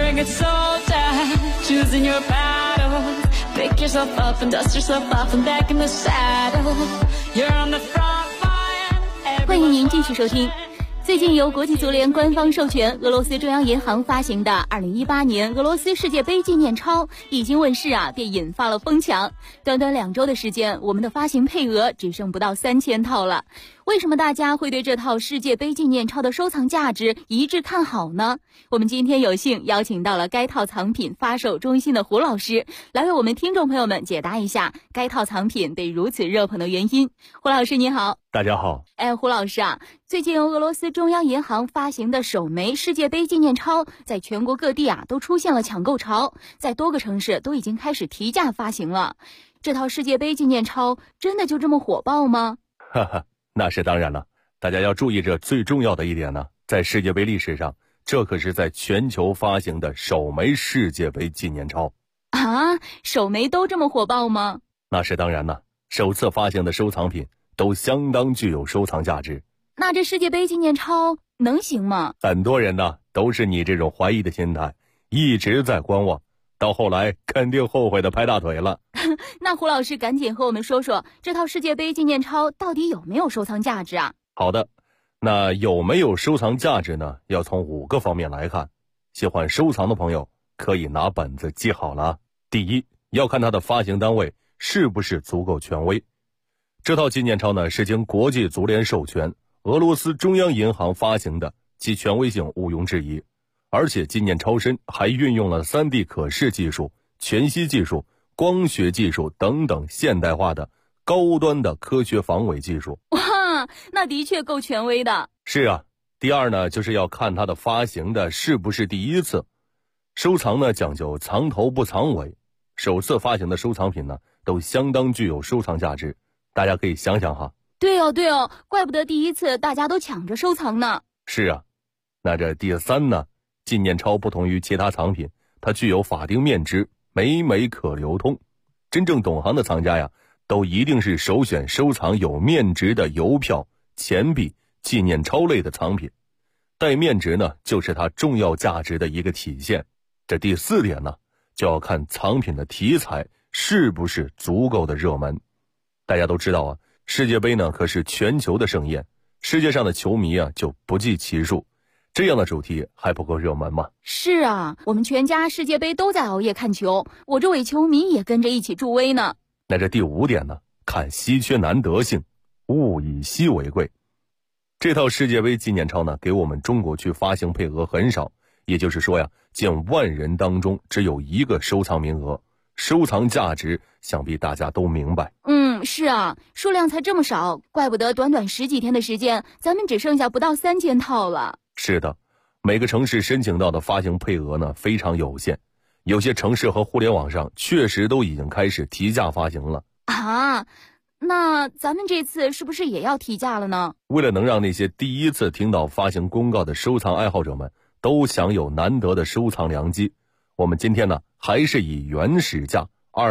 欢迎您继续收听。最近由国际足联官方授权，俄罗斯中央银行发行的2018年俄罗斯世界杯纪念钞一经问世便引发了疯抢。短短2周的时间，我们的发行配额只剩不到3000套了。为什么大家会对这套世界杯纪念钞的收藏价值一致看好呢？我们今天有幸邀请到了该套藏品发售中心的胡老师，来为我们听众朋友们解答一下该套藏品被如此热捧的原因。胡老师您好。 大家好。 胡老师最近由俄罗斯中央银行发行的首枚世界杯纪念钞在全国各地都出现了抢购潮，在多个城市都已经开始提价发行了。这套世界杯纪念钞真的就这么火爆吗？ 哈哈，那是当然了。大家要注意，这最重要的一点呢，在世界杯历史上，这可是在全球发行的首枚世界杯纪念钞首枚都这么火爆吗？ 那是当然了，首次发行的收藏品都相当具有收藏价值。 那这世界杯纪念钞能行吗？ 很多人呢都是你这种怀疑的心态，一直在观望，到后来肯定后悔的拍大腿了。 那胡老师赶紧和我们说说，这套世界杯纪念钞到底有没有收藏价值啊？ 好的，那有没有收藏价值呢？要从5个方面来看。喜欢收藏的朋友可以拿本子记好了。第一，要看它的发行单位是不是足够权威。这套纪念钞呢是经国际足联授权，俄罗斯中央银行发行的，其权威性毋庸置疑。而且纪念钞身还运用了 3D 可视技术、全息技术、光学技术等等现代化的高端的科学防伪技术。 哇，那的确够权威的。 是啊。第二呢，就是要看它的发行的是不是第一次。收藏呢讲究藏头不藏尾，首次发行的收藏品呢都相当具有收藏价值。大家可以想想哈。 对哦，怪不得第一次大家都抢着收藏呢。 是啊。那这第3呢，纪念钞不同于其他藏品，它具有法定面值，每枚可流通。真正懂行的藏家呀，都一定是首选收藏有面值的邮票、钱币、纪念钞类的藏品。带面值呢，就是它重要价值的一个体现。这第4点呢，就要看藏品的题材是不是足够的热门。大家都知道啊，世界杯呢可是全球的盛宴，世界上的球迷就不计其数。这样的主题还不够热门吗？ 是啊，我们全家世界杯都在熬夜看球，我这伪球迷也跟着一起助威呢。 那这第5点呢，看稀缺难得性，物以稀为贵。这套世界杯纪念钞呢，给我们中国区发行配额很少，也就是说呀，近万人当中只有1个收藏名额，收藏价值想必大家都明白。 是啊，数量才这么少，怪不得短短10几天的时间，咱们只剩下不到3000套了。 是的，每个城市申请到的发行配额呢非常有限，有些城市和互联网上确实都已经开始提价发行了。 那咱们这次是不是也要提价了呢？ 为了能让那些第一次听到发行公告的收藏爱好者们都享有难得的收藏良机，我们今天呢还是以原始价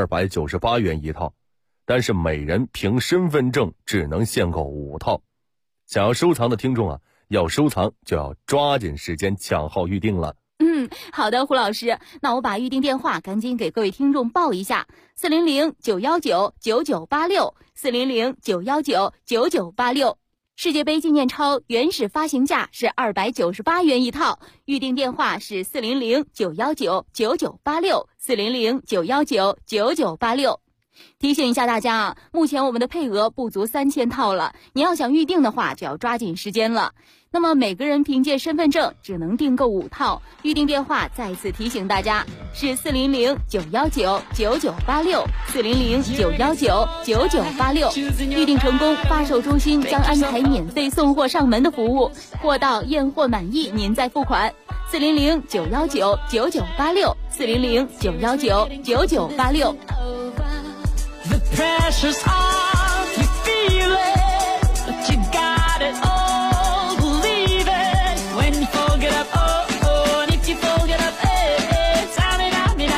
298元一套，但是每人凭身份证只能限购5套。想要收藏的听众要收藏就要抓紧时间抢号预定了。 好的，胡老师，那我把预定电话赶紧给各位听众报一下：400-919-9986，400-919-9986。世界杯纪念钞原始发行价是298元一套，预定电话是400-919-9986，400-919-9986。提醒一下大家目前我们的配额不足3000套了，你要想预定的话就要抓紧时间了。那么每个人凭借身份证只能订购5套，预定电话再次提醒大家是400-919-9986，400-919-9986。预定成功，发售中心将安排免费送货上门的服务，货到验货满意您再付款。400-919-9986，400-919-9986。 The pressure's off, you feel it, but you got it all, believe it. When you fold it up, oh, and if you fold it up, time it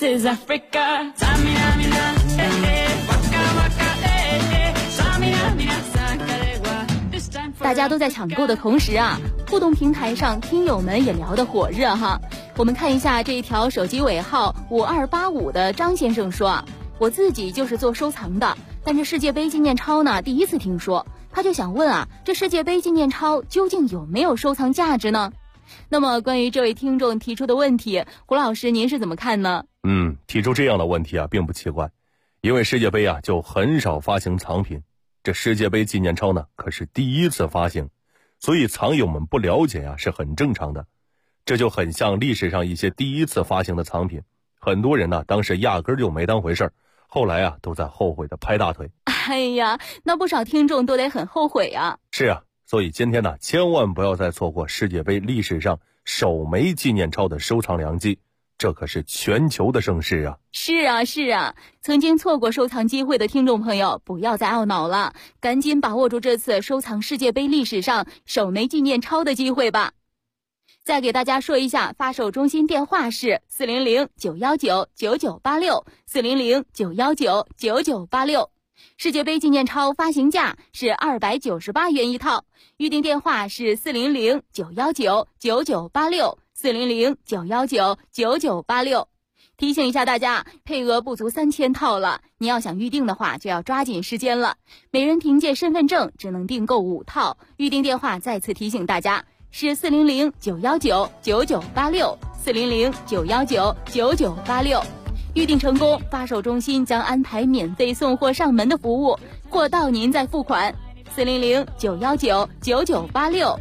This is Africa. Samina mina, waka waka, samina mina sangalewa. 大家都在抢购的同时啊，互动平台上听友们也聊得火热哈。我们看一下这一条手机尾号5285的张先生说啊，我自己就是做收藏的，但是世界杯纪念钞呢第一次听说，他就想问啊，这世界杯纪念钞究竟有没有收藏价值呢？那么关于这位听众提出的问题，胡老师您是怎么看呢？ 提出这样的问题啊并不奇怪，因为世界杯啊就很少发行藏品，这世界杯纪念钞呢可是第一次发行，所以藏友们不了解啊是很正常的。这就很像历史上一些第一次发行的藏品，很多人呢当时压根就没当回事儿，后来啊都在后悔的拍大腿。 哎呀，那不少听众都得很后悔啊。 是啊，所以今天呢千万不要再错过世界杯历史上首枚纪念钞的收藏良机，这可是全球的盛事啊。 是啊，曾经错过收藏机会的听众朋友不要再懊恼了，赶紧把握住这次收藏世界杯历史上首枚纪念钞的机会吧。再给大家说一下，发售中心电话是400-919-9986 400-919-9986。世界杯纪念钞发行价是298元一套，预订电话是400-919-9986 400-919-9986。提醒一下大家，配额不足3000套了，你要想预订的话就要抓紧时间了。每人凭借身份证只能订购5套，预订电话再次提醒大家是400-919-9986 400-919-9986。预订成功，发售中心将安排免费送货上门的服务，货到您再付款。400-919-9986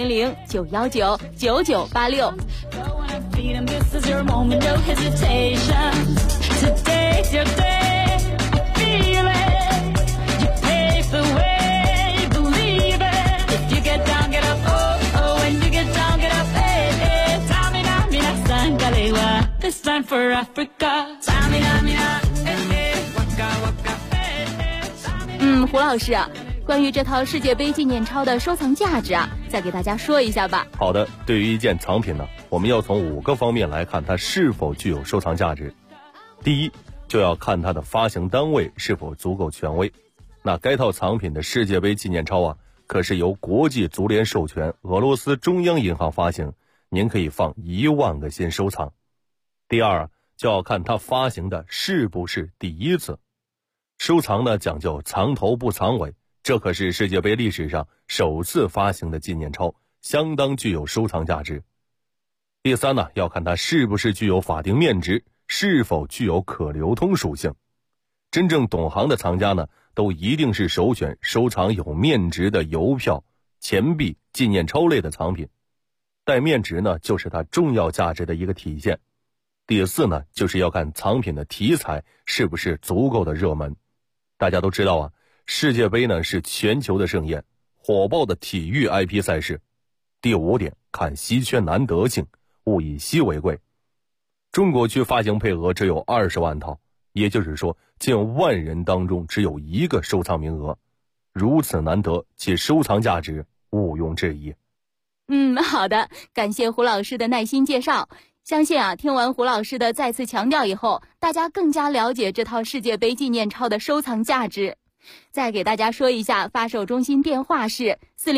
400-919-9986。 This is your moment, no hesitation. Today's your day, feel it. You pave the way, believe it. If you get down, get up, oh, oh. When you get down, get up, hey, hey. Tamina, mina, sangalewa. This time for Africa. Tamina, mina, hey, hey. Waka, waka, hey, hey. 胡老师啊，关于这套世界杯纪念钞的收藏价值啊，再给大家说一下吧。 好的，对于一件藏品呢，我们要从5个方面来看它是否具有收藏价值。第一，就要看它的发行单位是否足够权威。那该套藏品的世界杯纪念钞啊，可是由国际足联授权，俄罗斯中央银行发行，您可以放1万个心收藏。第二，就要看它发行的是不是第一次。收藏呢讲究藏头不藏尾，这可是世界杯历史上首次发行的纪念钞，相当具有收藏价值。第三呢，要看它是不是具有法定面值，是否具有可流通属性。真正懂行的藏家呢，都一定是首选收藏有面值的邮票、钱币、纪念钞类的藏品。带面值呢，就是它重要价值的一个体现。第四呢，就是要看藏品的题材是不是足够的热门。大家都知道啊，世界杯呢是全球的盛宴，火爆的体育 IP 赛事。第5点，看稀缺难得性，物以稀为贵。中国区发行配额只有20万套，也就是说近万人当中只有1个收藏名额，如此难得，其收藏价值毋庸置疑。 好的，感谢胡老师的耐心介绍。相信啊，听完胡老师的再次强调以后，大家更加了解这套世界杯纪念钞的收藏价值。再给大家说一下，发售中心电话是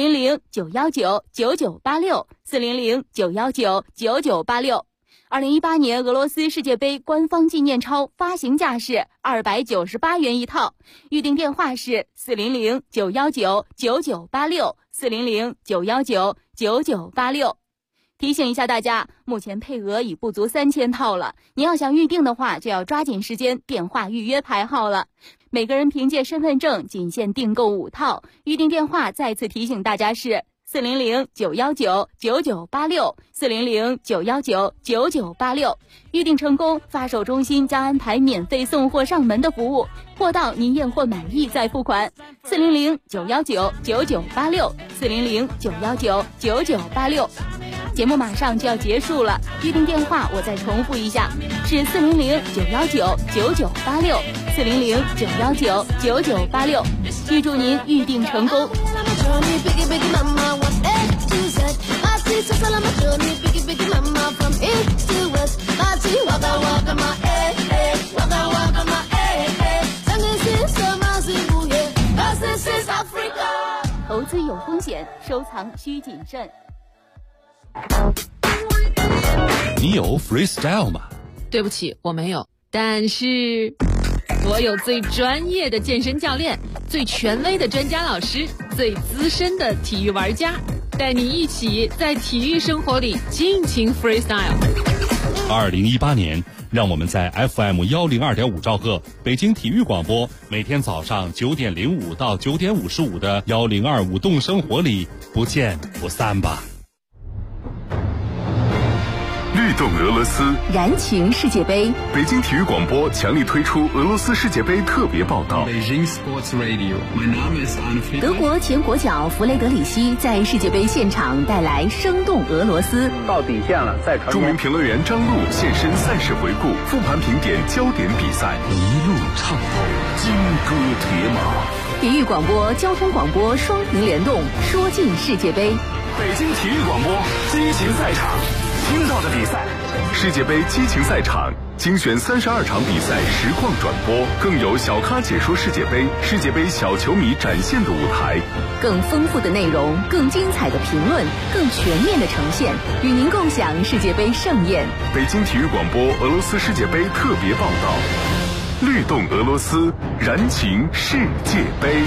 400-919-9986 400-919-9986。2018年俄罗斯世界杯官方纪念钞发行价是298元一套，预订电话是400-919-9986 400-919-9986。提醒一下大家，目前配额已不足3000套了，您要想预定的话就要抓紧时间电话预约排号了。每个人凭借身份证仅限订购5套，预订电话再次提醒大家是400-919-9986 400-919-9986。预订成功，发售中心将安排免费送货上门的服务，货到您验货满意再付款。400-919-9986 400-919-9986。节目马上就要结束了，预订电话我再重复一下，是400-919-9986 400-919-9986。预祝您预订成功。 From east to west, my tea, waka waka, my 投资有风险，收藏需谨慎。 你有 freestyle 吗？ 对不起，我没有。但是我有最专业的健身教练，最权威的专家老师，最资深的体育玩家，带你一起在体育生活里尽情 freestyle。 2018年，让我们在 FM102.5兆赫北京体育广播，每天早上9点05到9点55的1025动生活里不见不散吧。 律动俄罗斯， 燃情世界杯。 北京体育广播强力推出俄罗斯世界杯特别报道。 德国前国脚弗雷德里希在世界杯现场带来生动俄罗斯。 到底线了，再传。 著名评论员张璐现身赛事回顾，复盘评点焦点比赛，一路畅通，金戈铁马。 体育广播、交通广播双屏联动，说尽世界杯。 北京体育广播激情赛场。听到的比赛，世界杯激情赛场精选32场比赛实况转播，更有小咖解说世界杯，世界杯小球迷展现的舞台， 更丰富的内容，更精彩的评论，更全面的呈现，与您共享世界杯盛宴。 北京体育广播俄罗斯世界杯特别报道，律动俄罗斯，燃情世界杯。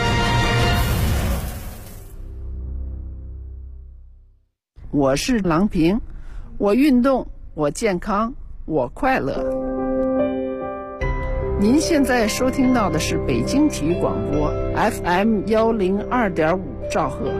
我是郎平，我运动，我健康，我快乐。您现在收听到的是北京体育广播 FM102.5兆赫。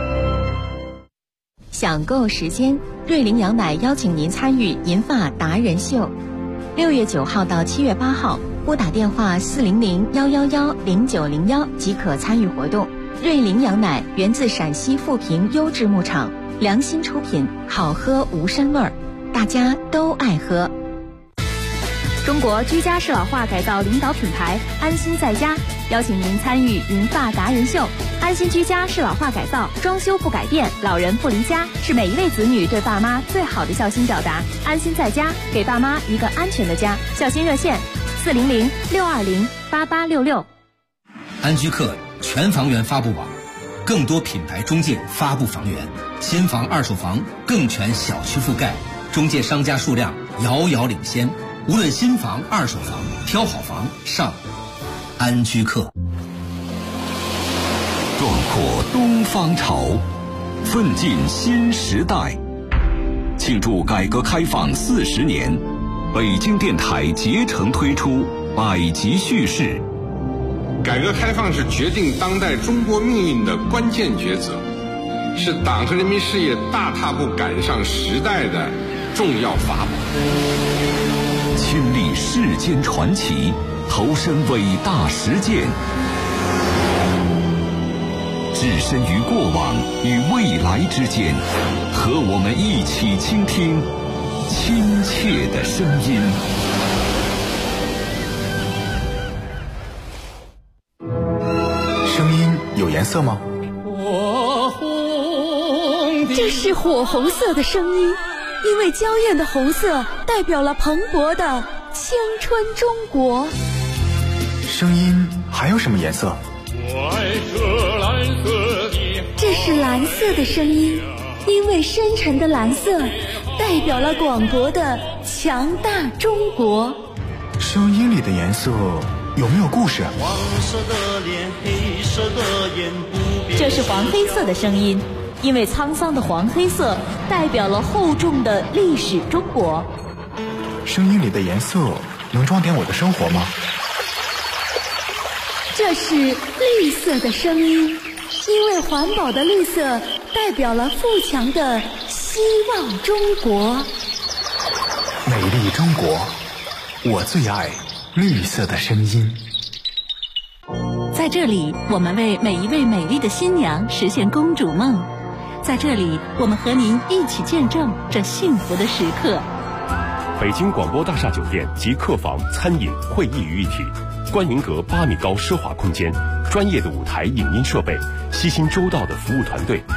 享购时间，瑞麟羊奶邀请您参与银发达人秀，6月9号到7月8号，拨打电话400-111-0901即可参与活动。瑞麟羊奶源自陕西富平优质牧场，良心出品，好喝无膻味儿，大家都爱喝。 中国居家适老化改造领导品牌安心在家邀请您参与银发达人秀。安心居家适老化改造，装修不改变，老人不离家，是每一位子女对爸妈最好的孝心表达。安心在家，给爸妈一个安全的家。孝心热线400-620-8866。 安居客全房源发布网，更多品牌中介发布房源，新房二手房更全小区覆盖，中介商家数量遥遥领先。无论新房二手房，挑好房上安居客。 壮阔东方潮，奋进新时代。庆祝改革开放40年，北京电台竭诚推出百集叙事。 改革开放是决定当代中国命运的关键抉择，是党和人民事业大踏步赶上时代的重要法宝。 亲历世间传奇，投身伟大实践，置身于过往与未来之间，和我们一起倾听亲切的声音。 声音有颜色吗？ 这是火红色的声音，因为娇艳的红色代表了蓬勃的青春中国。 声音还有什么颜色？ 这是蓝色的声音，因为深沉的蓝色代表了广博的强大中国。 声音里的颜色有没有故事？ 黄色的脸，黑色的眼，不变。 这是黄黑色的声音，因为沧桑的黄黑色代表了厚重的历史中国。 声音里的颜色能装点我的生活吗？ 这是绿色的声音，因为环保的绿色代表了富强的希望中国。 美丽中国，我最爱绿色的声音。 在这里，我们为每一位美丽的新娘实现公主梦。在这里，我们和您一起见证这幸福的时刻。 北京广播大厦酒店及客房、餐饮、会议于一体，观云阁8米高奢华空间，专业的舞台影音设备，悉心周到的服务团队。